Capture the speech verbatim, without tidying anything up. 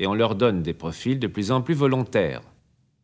et on leur donne des profils de plus en plus volontaires.